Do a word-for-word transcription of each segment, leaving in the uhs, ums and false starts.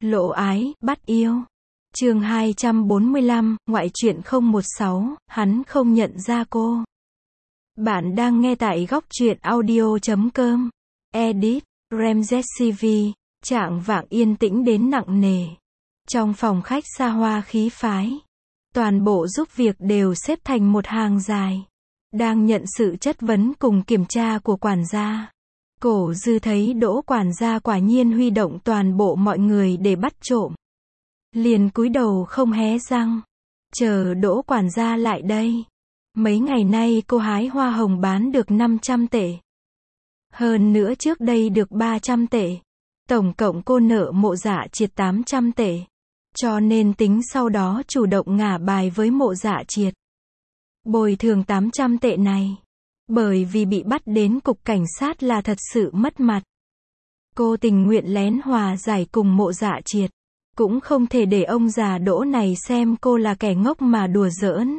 Lộ ái, bắt yêu. Chương hai trăm bốn mươi lăm, ngoại truyện không một sáu, hắn không nhận ra cô. Bạn đang nghe tại góc truyện audio chấm com. Edit, Ramzes xê vê, trạng vạng yên tĩnh đến nặng nề. Trong phòng khách xa hoa khí phái, toàn bộ giúp việc đều xếp thành một hàng dài, đang nhận sự chất vấn cùng kiểm tra của quản gia. Cổ Dư thấy Đỗ quản gia quả nhiên huy động toàn bộ mọi người để bắt trộm, liền cúi đầu không hé răng, chờ Đỗ quản gia lại đây. Mấy ngày nay cô hái hoa hồng bán được năm trăm tệ. Hơn nữa trước đây được ba trăm tệ. Tổng cộng cô nợ Mộ Dạ Triệt tám trăm tệ. Cho nên tính sau đó chủ động ngả bài với Mộ Dạ Triệt. Bồi thường tám trăm tệ này. Bởi vì bị bắt đến cục cảnh sát là thật sự mất mặt. Cô tình nguyện lén hòa giải cùng Mộ Dạ Triệt. Cũng không thể để ông già Đỗ này xem cô là kẻ ngốc mà đùa giỡn.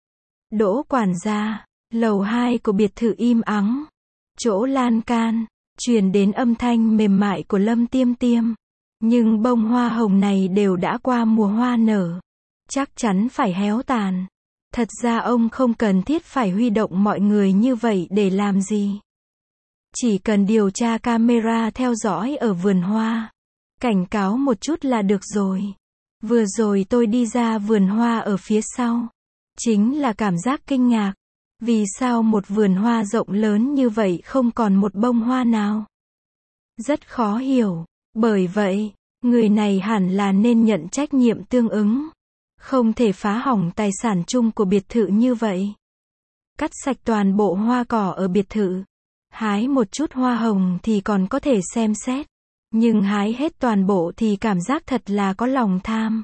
Đỗ quản gia, lầu hai của biệt thự im ắng. Chỗ lan can, truyền đến âm thanh mềm mại của Lâm Tiêm Tiêm. Nhưng bông hoa hồng này đều đã qua mùa hoa nở. Chắc chắn phải héo tàn. Thật ra ông không cần thiết phải huy động mọi người như vậy để làm gì. Chỉ cần điều tra camera theo dõi ở vườn hoa. Cảnh cáo một chút là được rồi. Vừa rồi tôi đi ra vườn hoa ở phía sau. Chính là cảm giác kinh ngạc. Vì sao một vườn hoa rộng lớn như vậy không còn một bông hoa nào? Rất khó hiểu. Bởi vậy, người này hẳn là nên nhận trách nhiệm tương ứng. Không thể phá hỏng tài sản chung của biệt thự như vậy. Cắt sạch toàn bộ hoa cỏ ở biệt thự. Hái một chút hoa hồng thì còn có thể xem xét. Nhưng hái hết toàn bộ thì cảm giác thật là có lòng tham.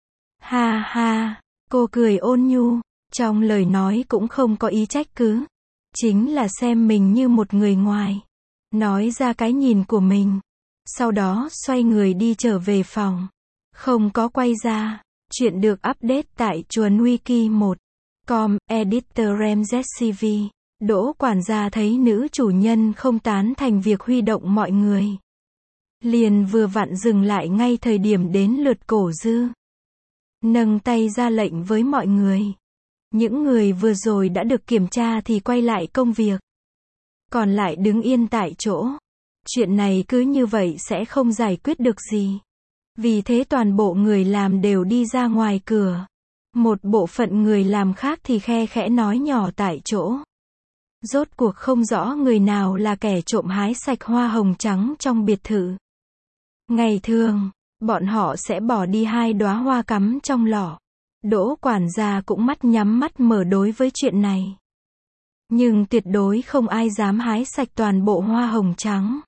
Ha ha, cô cười ôn nhu, trong lời nói cũng không có ý trách cứ. Chính là xem mình như một người ngoài. Nói ra cái nhìn của mình. Sau đó xoay người đi trở về phòng. Không có quay ra. Chuyện được update tại chuồn wiki một chấm com, editor Ramzes xê vê. Đỗ quản gia thấy nữ chủ nhân không tán thành việc huy động mọi người. Liền vừa vặn dừng lại ngay thời điểm đến lượt Cổ Dư. Nâng tay ra lệnh với mọi người. Những người vừa rồi đã được kiểm tra thì quay lại công việc. Còn lại đứng yên tại chỗ. Chuyện này cứ như vậy sẽ không giải quyết được gì. Vì thế toàn bộ người làm đều đi ra ngoài cửa. Một bộ phận người làm khác thì khe khẽ nói nhỏ tại chỗ. Rốt cuộc không rõ người nào là kẻ trộm hái sạch hoa hồng trắng trong biệt thự. Ngày thường, bọn họ sẽ bỏ đi hai đóa hoa cắm trong lọ. Đỗ quản gia cũng mắt nhắm mắt mở đối với chuyện này. Nhưng tuyệt đối không ai dám hái sạch toàn bộ hoa hồng trắng.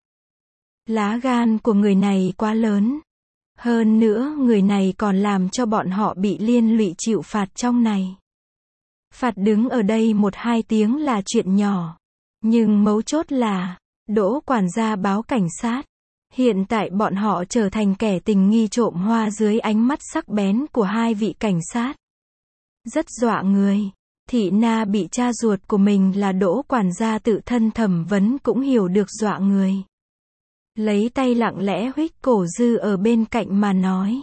Lá gan của người này quá lớn. Hơn nữa người này còn làm cho bọn họ bị liên lụy chịu phạt trong này. Phạt đứng ở đây một hai tiếng là chuyện nhỏ. Nhưng mấu chốt là, Đỗ quản gia báo cảnh sát. Hiện tại bọn họ trở thành kẻ tình nghi trộm hoa dưới ánh mắt sắc bén của hai vị cảnh sát. Rất dọa người. Thị Na bị cha ruột của mình là Đỗ quản gia tự thân thẩm vấn cũng hiểu được dọa người. Lấy tay lặng lẽ huých Cổ Dư ở bên cạnh mà nói.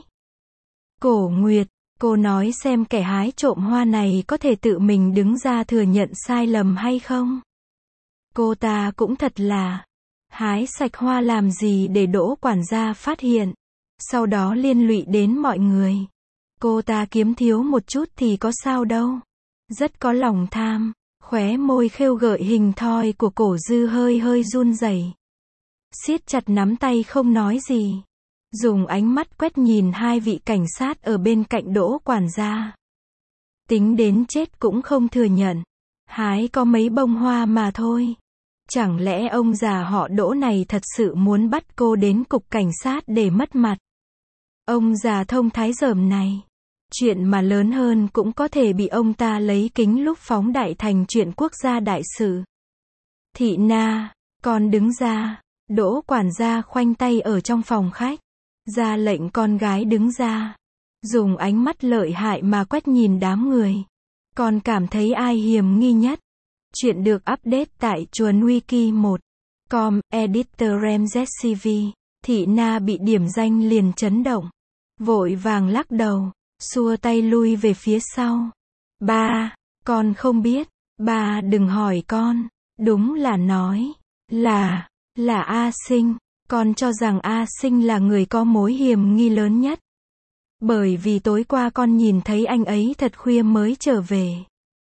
Cổ Nguyệt, cô nói xem kẻ hái trộm hoa này có thể tự mình đứng ra thừa nhận sai lầm hay không? Cô ta cũng thật là, hái sạch hoa làm gì để Đỗ quản gia phát hiện, sau đó liên lụy đến mọi người. Cô ta kiếm thiếu một chút thì có sao đâu. Rất có lòng tham, khóe môi khêu gợi hình thoi của Cổ Dư hơi hơi run rẩy. Siết chặt nắm tay không nói gì. Dùng ánh mắt quét nhìn hai vị cảnh sát ở bên cạnh Đỗ quản gia. Tính đến chết cũng không thừa nhận. Hái có mấy bông hoa mà thôi. Chẳng lẽ ông già họ Đỗ này thật sự muốn bắt cô đến cục cảnh sát để mất mặt? Ông già thông thái rởm này. Chuyện mà lớn hơn cũng có thể bị ông ta lấy kính lúp phóng đại thành chuyện quốc gia đại sự. Thị Na, con đứng ra. Đỗ quản gia khoanh tay ở trong phòng khách. Ra lệnh con gái đứng ra. Dùng ánh mắt lợi hại mà quét nhìn đám người. Con cảm thấy ai hiểm nghi nhất? Chuyện được update tại chuồn wiki một chấm com, editor Ramzes xê vê. Thị Na bị điểm danh liền chấn động. Vội vàng lắc đầu, xua tay lui về phía sau. Ba, con không biết, ba đừng hỏi con, đúng là nói, là, là A Sinh, con cho rằng A Sinh là người có mối hiểm nghi lớn nhất. Bởi vì tối qua con nhìn thấy anh ấy thật khuya mới trở về.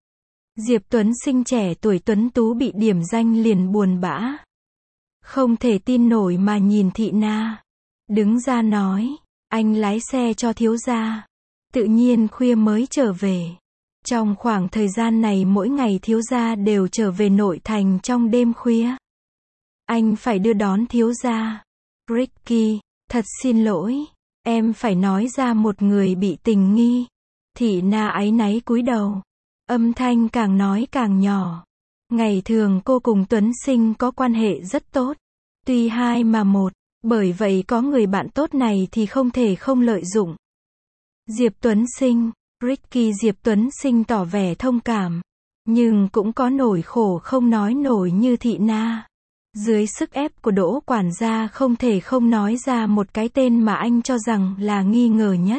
Diệp Tuấn Sinh trẻ tuổi tuấn tú bị điểm danh liền buồn bã. Không thể tin nổi mà nhìn Thị Na. Đứng ra nói, anh lái xe cho thiếu gia. Tự nhiên khuya mới trở về. Trong khoảng thời gian này mỗi ngày thiếu gia đều trở về nội thành trong đêm khuya. Anh phải đưa đón thiếu gia. Ricky, thật xin lỗi, em phải nói ra một người bị tình nghi. Thị Na áy náy cúi đầu. Âm thanh càng nói càng nhỏ. Ngày thường cô cùng Tuấn Sinh có quan hệ rất tốt. Tuy hai mà một, bởi vậy có người bạn tốt này thì không thể không lợi dụng. Diệp Tuấn Sinh, Ricky Diệp Tuấn Sinh tỏ vẻ thông cảm. Nhưng cũng có nỗi khổ không nói nổi như Thị Na. Dưới sức ép của Đỗ quản gia không thể không nói ra một cái tên mà anh cho rằng là nghi ngờ nhất.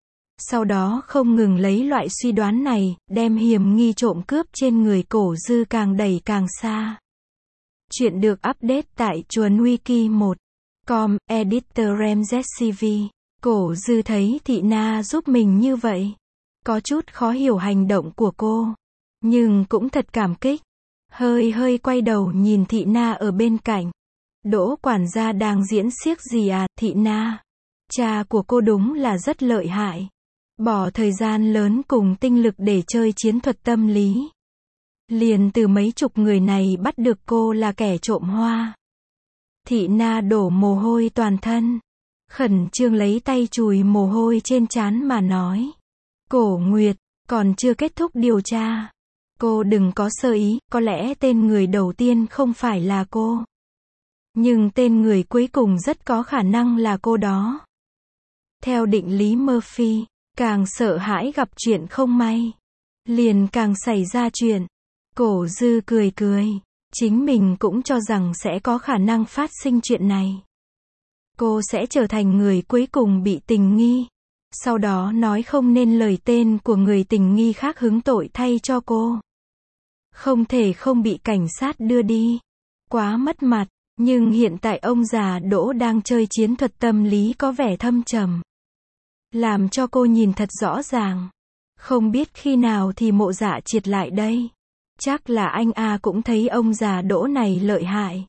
Sau đó không ngừng lấy loại suy đoán này, đem hiểm nghi trộm cướp trên người Cổ Dư càng đẩy càng xa. Chuyện được update tại chuồn wiki một chấm com, editor Ramzscv. Cổ Dư thấy Thị Na giúp mình như vậy. Có chút khó hiểu hành động của cô. Nhưng cũng thật cảm kích. Hơi hơi quay đầu nhìn Thị Na ở bên cạnh. Đỗ quản gia đang diễn xiếc gì à, Thị Na? Cha của cô đúng là rất lợi hại. Bỏ thời gian lớn cùng tinh lực để chơi chiến thuật tâm lý. Liền từ mấy chục người này bắt được cô là kẻ trộm hoa. Thị Na đổ mồ hôi toàn thân. Khẩn trương lấy tay chùi mồ hôi trên trán mà nói. Cổ Nguyệt, còn chưa kết thúc điều tra. Cô đừng có sơ ý, có lẽ tên người đầu tiên không phải là cô. Nhưng tên người cuối cùng rất có khả năng là cô đó. Theo định lý Murphy, càng sợ hãi gặp chuyện không may, liền càng xảy ra chuyện. Cổ Dư cười cười. Chính mình cũng cho rằng sẽ có khả năng phát sinh chuyện này. Cô sẽ trở thành người cuối cùng bị tình nghi. Sau đó nói không nên lời tên của người tình nghi khác hứng tội thay cho cô. Không thể không bị cảnh sát đưa đi. Quá mất mặt. Nhưng hiện tại ông già Đỗ đang chơi chiến thuật tâm lý có vẻ thâm trầm. Làm cho cô nhìn thật rõ ràng. Không biết khi nào thì Mộ Dạ Triệt lại đây. Chắc là anh A cũng thấy ông già Đỗ này lợi hại.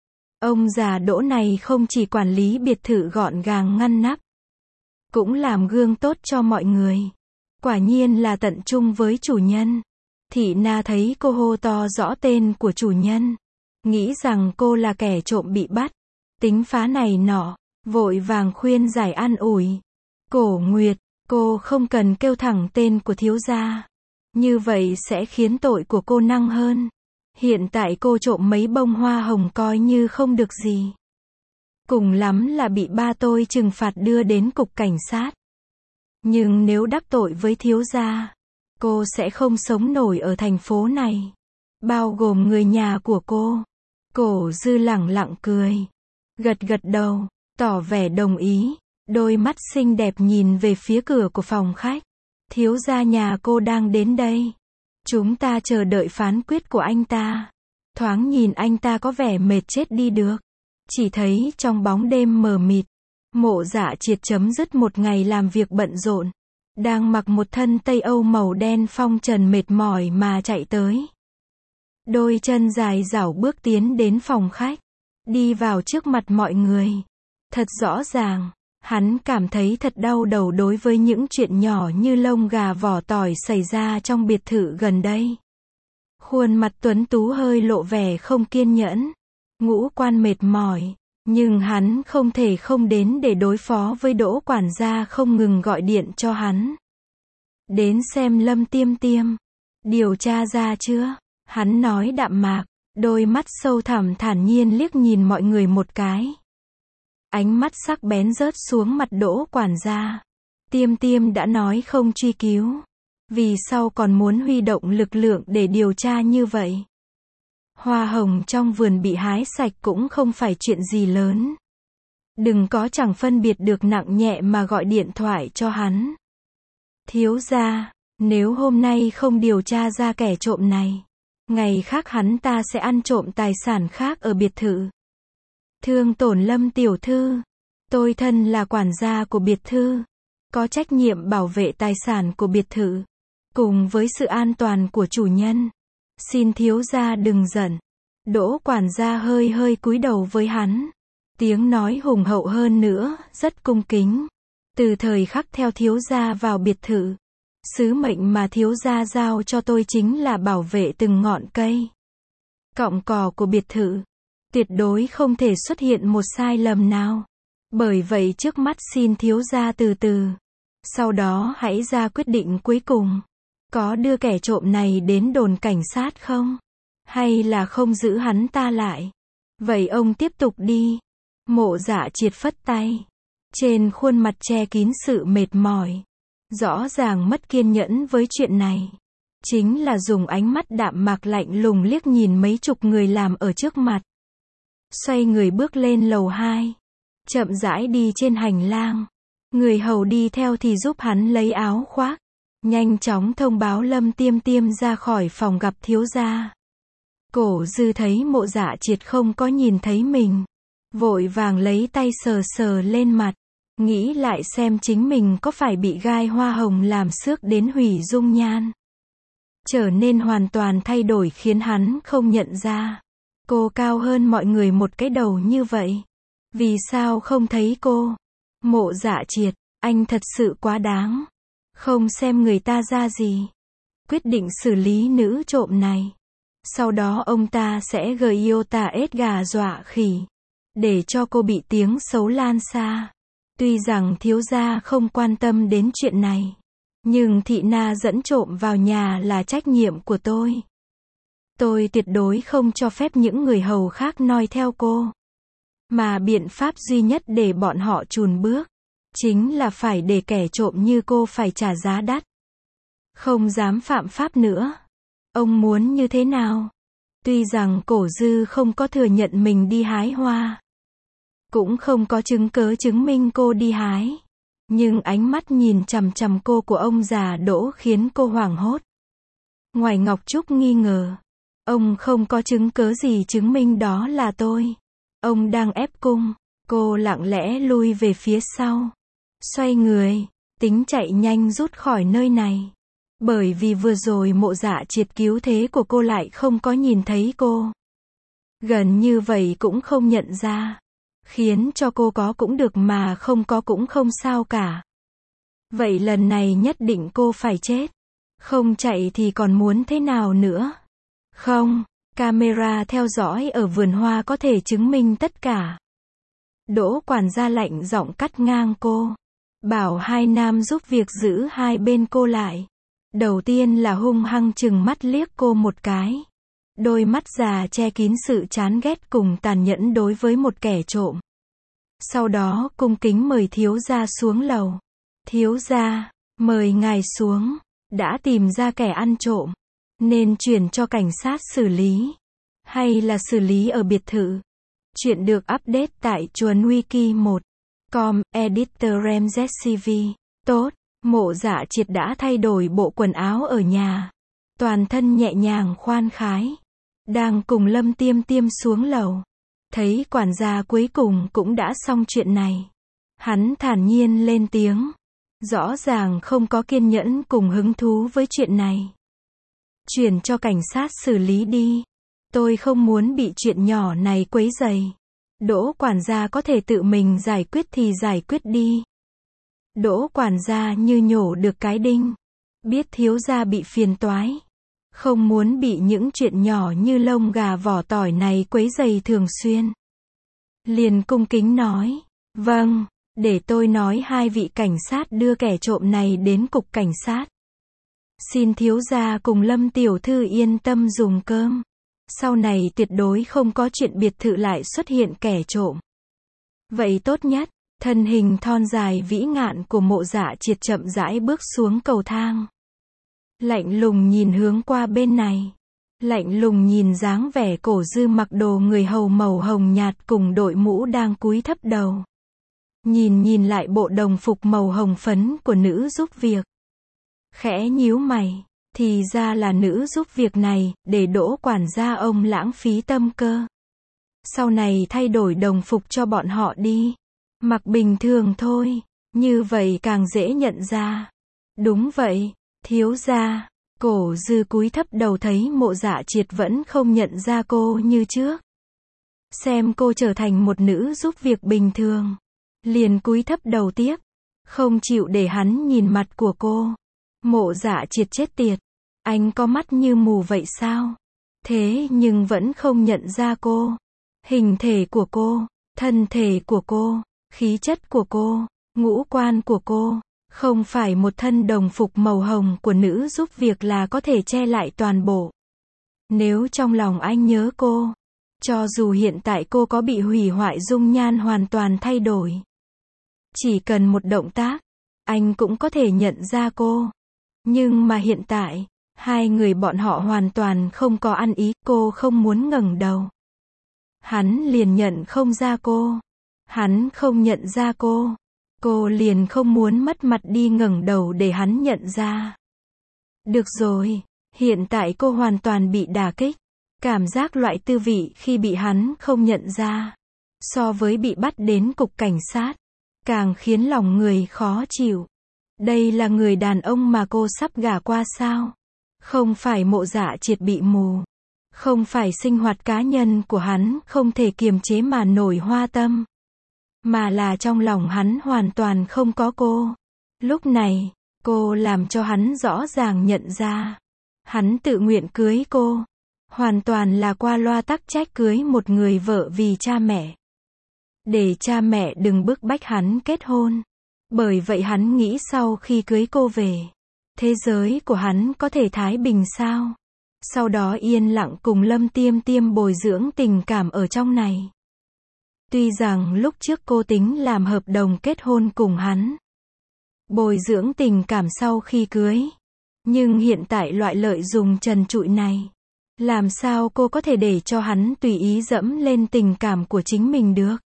Ông già Đỗ này không chỉ quản lý biệt thự gọn gàng ngăn nắp, cũng làm gương tốt cho mọi người. Quả nhiên là tận trung với chủ nhân. Thị Na thấy cô hô to rõ tên của chủ nhân, nghĩ rằng cô là kẻ trộm bị bắt, tính phá này nọ, vội vàng khuyên giải an ủi. Cổ Nguyệt, cô không cần kêu thẳng tên của thiếu gia. Như vậy sẽ khiến tội của cô nặng hơn. Hiện tại cô trộm mấy bông hoa hồng coi như không được gì. Cùng lắm là bị ba tôi trừng phạt đưa đến cục cảnh sát. Nhưng nếu đắc tội với thiếu gia, cô sẽ không sống nổi ở thành phố này. Bao gồm người nhà của cô. Cổ Dư lẳng lặng cười. Gật gật đầu, tỏ vẻ đồng ý. Đôi mắt xinh đẹp nhìn về phía cửa của phòng khách. Thiếu gia nhà cô đang đến đây. Chúng ta chờ đợi phán quyết của anh ta. Thoáng nhìn anh ta có vẻ mệt chết đi được. Chỉ thấy trong bóng đêm mờ mịt, Mộ Dạ Triệt chấm dứt một ngày làm việc bận rộn. Đang mặc một thân Tây Âu màu đen phong trần mệt mỏi mà chạy tới. Đôi chân dài dảo bước tiến đến phòng khách. Đi vào trước mặt mọi người. Thật rõ ràng. Hắn cảm thấy thật đau đầu đối với những chuyện nhỏ như lông gà vỏ tỏi xảy ra trong biệt thự gần đây. Khuôn mặt tuấn tú hơi lộ vẻ không kiên nhẫn. Ngũ quan mệt mỏi. Nhưng hắn không thể không đến để đối phó với Đỗ quản gia không ngừng gọi điện cho hắn. Đến xem Lâm Tiêm Tiêm. Điều tra ra chưa? Hắn nói đạm mạc. Đôi mắt sâu thẳm thản nhiên liếc nhìn mọi người một cái. Ánh mắt sắc bén rớt xuống mặt Đỗ quản gia. Tiêm Tiêm đã nói không truy cứu. Vì sao còn muốn huy động lực lượng để điều tra như vậy? Hoa hồng trong vườn bị hái sạch cũng không phải chuyện gì lớn. Đừng có chẳng phân biệt được nặng nhẹ mà gọi điện thoại cho hắn. Thiếu gia, nếu hôm nay không điều tra ra kẻ trộm này, ngày khác hắn ta sẽ ăn trộm tài sản khác ở biệt thự. Thương tổn Lâm tiểu thư. Tôi thân là quản gia của biệt thự, có trách nhiệm bảo vệ tài sản của biệt thự, cùng với sự an toàn của chủ nhân. Xin thiếu gia đừng giận. Đỗ quản gia hơi hơi cúi đầu với hắn. Tiếng nói hùng hậu hơn nữa, rất cung kính. Từ thời khắc theo thiếu gia vào biệt thự, sứ mệnh mà thiếu gia giao cho tôi chính là bảo vệ từng ngọn cây, cọng cỏ của biệt thự. Tuyệt đối không thể xuất hiện một sai lầm nào. Bởi vậy trước mắt xin thiếu gia từ từ. Sau đó hãy ra quyết định cuối cùng. Có đưa kẻ trộm này đến đồn cảnh sát không? Hay là không giữ hắn ta lại? Vậy ông tiếp tục đi. Mộ Dạ Triệt phất tay. Trên khuôn mặt che kín sự mệt mỏi. Rõ ràng mất kiên nhẫn với chuyện này. Chính là dùng ánh mắt đạm mạc lạnh lùng liếc nhìn mấy chục người làm ở trước mặt. Xoay người bước lên lầu hai. Chậm rãi đi trên hành lang. Người hầu đi theo thì giúp hắn lấy áo khoác. Nhanh chóng thông báo Lâm Tiêm Tiêm ra khỏi phòng gặp thiếu gia. Cổ Dư thấy Mộ Dạ Triệt không có nhìn thấy mình, vội vàng lấy tay sờ sờ lên mặt, nghĩ lại xem chính mình có phải bị gai hoa hồng làm xước đến hủy dung nhan, trở nên hoàn toàn thay đổi khiến hắn không nhận ra. Cô cao hơn mọi người một cái đầu như vậy, vì sao không thấy cô? Mộ Dạ Triệt, anh thật sự quá đáng, không xem người ta ra gì. Quyết định xử lý nữ trộm này. Sau đó ông ta sẽ gợi yêu tà ết gà dọa khỉ, để cho cô bị tiếng xấu lan xa. Tuy rằng thiếu gia không quan tâm đến chuyện này, nhưng Thị Na dẫn trộm vào nhà là trách nhiệm của tôi. Tôi tuyệt đối không cho phép những người hầu khác noi theo cô. Mà biện pháp duy nhất để bọn họ chùn bước, chính là phải để kẻ trộm như cô phải trả giá đắt. Không dám phạm pháp nữa. Ông muốn như thế nào? Tuy rằng Cổ Dư không có thừa nhận mình đi hái hoa, cũng không có chứng cớ chứng minh cô đi hái, nhưng ánh mắt nhìn chằm chằm cô của ông già Đỗ khiến cô hoảng hốt. Ngoài Ngọc Trúc nghi ngờ, ông không có chứng cớ gì chứng minh đó là tôi. Ông đang ép cung. Cô lặng lẽ lui về phía sau, xoay người, tính chạy nhanh rút khỏi nơi này. Bởi vì vừa rồi Mộ Dạ Triệt cứu thế của cô lại không có nhìn thấy cô. Gần như vậy cũng không nhận ra. Khiến cho cô có cũng được mà không có cũng không sao cả. Vậy lần này nhất định cô phải chết. Không chạy thì còn muốn thế nào nữa? Không, camera theo dõi ở vườn hoa có thể chứng minh tất cả. Đỗ quản gia lạnh giọng cắt ngang cô. Bảo hai nam giúp việc giữ hai bên cô lại. Đầu tiên là hung hăng chừng mắt liếc cô một cái. Đôi mắt già che kín sự chán ghét cùng tàn nhẫn đối với một kẻ trộm. Sau đó cung kính mời thiếu gia xuống lầu. Thiếu gia, mời ngài xuống. Đã tìm ra kẻ ăn trộm, nên chuyển cho cảnh sát xử lý, hay là xử lý ở biệt thự? Chuyện được update tại chuồn wiki một chấm com, editor Ramzscv. Tốt, Mộ Dạ Triệt đã thay đổi bộ quần áo ở nhà. Toàn thân nhẹ nhàng khoan khái. Đang cùng Lâm Tiêm Tiêm xuống lầu. Thấy quản gia cuối cùng cũng đã xong chuyện này. Hắn thản nhiên lên tiếng. Rõ ràng không có kiên nhẫn cùng hứng thú với chuyện này. Chuyển cho cảnh sát xử lý đi. Tôi không muốn bị chuyện nhỏ này quấy rầy. Đỗ quản gia có thể tự mình giải quyết thì giải quyết đi. Đỗ quản gia như nhổ được cái đinh. Biết thiếu gia bị phiền toái. Không muốn bị những chuyện nhỏ như lông gà vỏ tỏi này quấy rầy thường xuyên. Liền cung kính nói. Vâng, để tôi nói hai vị cảnh sát đưa kẻ trộm này đến cục cảnh sát. Xin thiếu gia cùng Lâm tiểu thư yên tâm dùng cơm. Sau này tuyệt đối không có chuyện biệt thự lại xuất hiện kẻ trộm. Vậy tốt nhất. Thân hình thon dài vĩ ngạn của Mộ Dạ Triệt chậm rãi bước xuống cầu thang. Lạnh lùng nhìn hướng qua bên này. Lạnh lùng nhìn dáng vẻ Cổ Dư mặc đồ người hầu màu hồng nhạt cùng đội mũ đang cúi thấp đầu. nhìn nhìn lại bộ đồng phục màu hồng phấn của nữ giúp việc. Khẽ nhíu mày, thì ra là nữ giúp việc này, để Đỗ quản gia ông lãng phí tâm cơ. Sau này thay đổi đồng phục cho bọn họ đi. Mặc bình thường thôi, như vậy càng dễ nhận ra. Đúng vậy, thiếu gia. Cổ Dư cúi thấp đầu thấy Mộ Dạ Triệt vẫn không nhận ra cô như trước. Xem cô trở thành một nữ giúp việc bình thường. Liền cúi thấp đầu tiếp, không chịu để hắn nhìn mặt của cô. Mộ Dạ Triệt chết tiệt. Anh có mắt như mù vậy sao? Thế nhưng vẫn không nhận ra cô. Hình thể của cô, thân thể của cô, khí chất của cô, ngũ quan của cô, không phải một thân đồng phục màu hồng của nữ giúp việc là có thể che lại toàn bộ. Nếu trong lòng anh nhớ cô, cho dù hiện tại cô có bị hủy hoại dung nhan hoàn toàn thay đổi, chỉ cần một động tác, anh cũng có thể nhận ra cô. Nhưng mà hiện tại, hai người bọn họ hoàn toàn không có ăn ý, cô không muốn ngẩng đầu. Hắn liền nhận không ra cô. Hắn không nhận ra cô. Cô liền không muốn mất mặt đi ngẩng đầu để hắn nhận ra. Được rồi, hiện tại cô hoàn toàn bị đả kích. Cảm giác loại tư vị khi bị hắn không nhận ra, so với bị bắt đến cục cảnh sát, càng khiến lòng người khó chịu. Đây là người đàn ông mà cô sắp gả qua sao? Không phải Mộ Dạ Triệt bị mù. Không phải sinh hoạt cá nhân của hắn không thể kiềm chế mà nổi hoa tâm. Mà là trong lòng hắn hoàn toàn không có cô. Lúc này, cô làm cho hắn rõ ràng nhận ra. Hắn tự nguyện cưới cô. Hoàn toàn là qua loa tắc trách cưới một người vợ vì cha mẹ. Để cha mẹ đừng bức bách hắn kết hôn. Bởi vậy hắn nghĩ sau khi cưới cô về, thế giới của hắn có thể thái bình sao? Sau đó yên lặng cùng Lâm Tiêm Tiêm bồi dưỡng tình cảm ở trong này. Tuy rằng lúc trước cô tính làm hợp đồng kết hôn cùng hắn, bồi dưỡng tình cảm sau khi cưới. Nhưng hiện tại loại lợi dụng trần trụi này, làm sao cô có thể để cho hắn tùy ý dẫm lên tình cảm của chính mình được?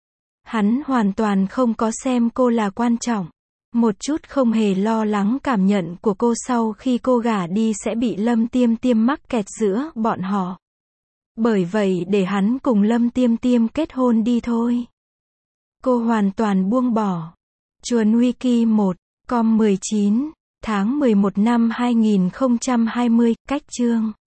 Hắn hoàn toàn không có xem cô là quan trọng. Một chút không hề lo lắng cảm nhận của cô sau khi cô gả đi sẽ bị Lâm Tiêm Tiêm mắc kẹt giữa bọn họ. Bởi vậy để hắn cùng Lâm Tiêm Tiêm kết hôn đi thôi. Cô hoàn toàn buông bỏ. Chuồn Wiki một, com mười chín, tháng mười một năm hai nghìn không trăm hai mươi, cách chương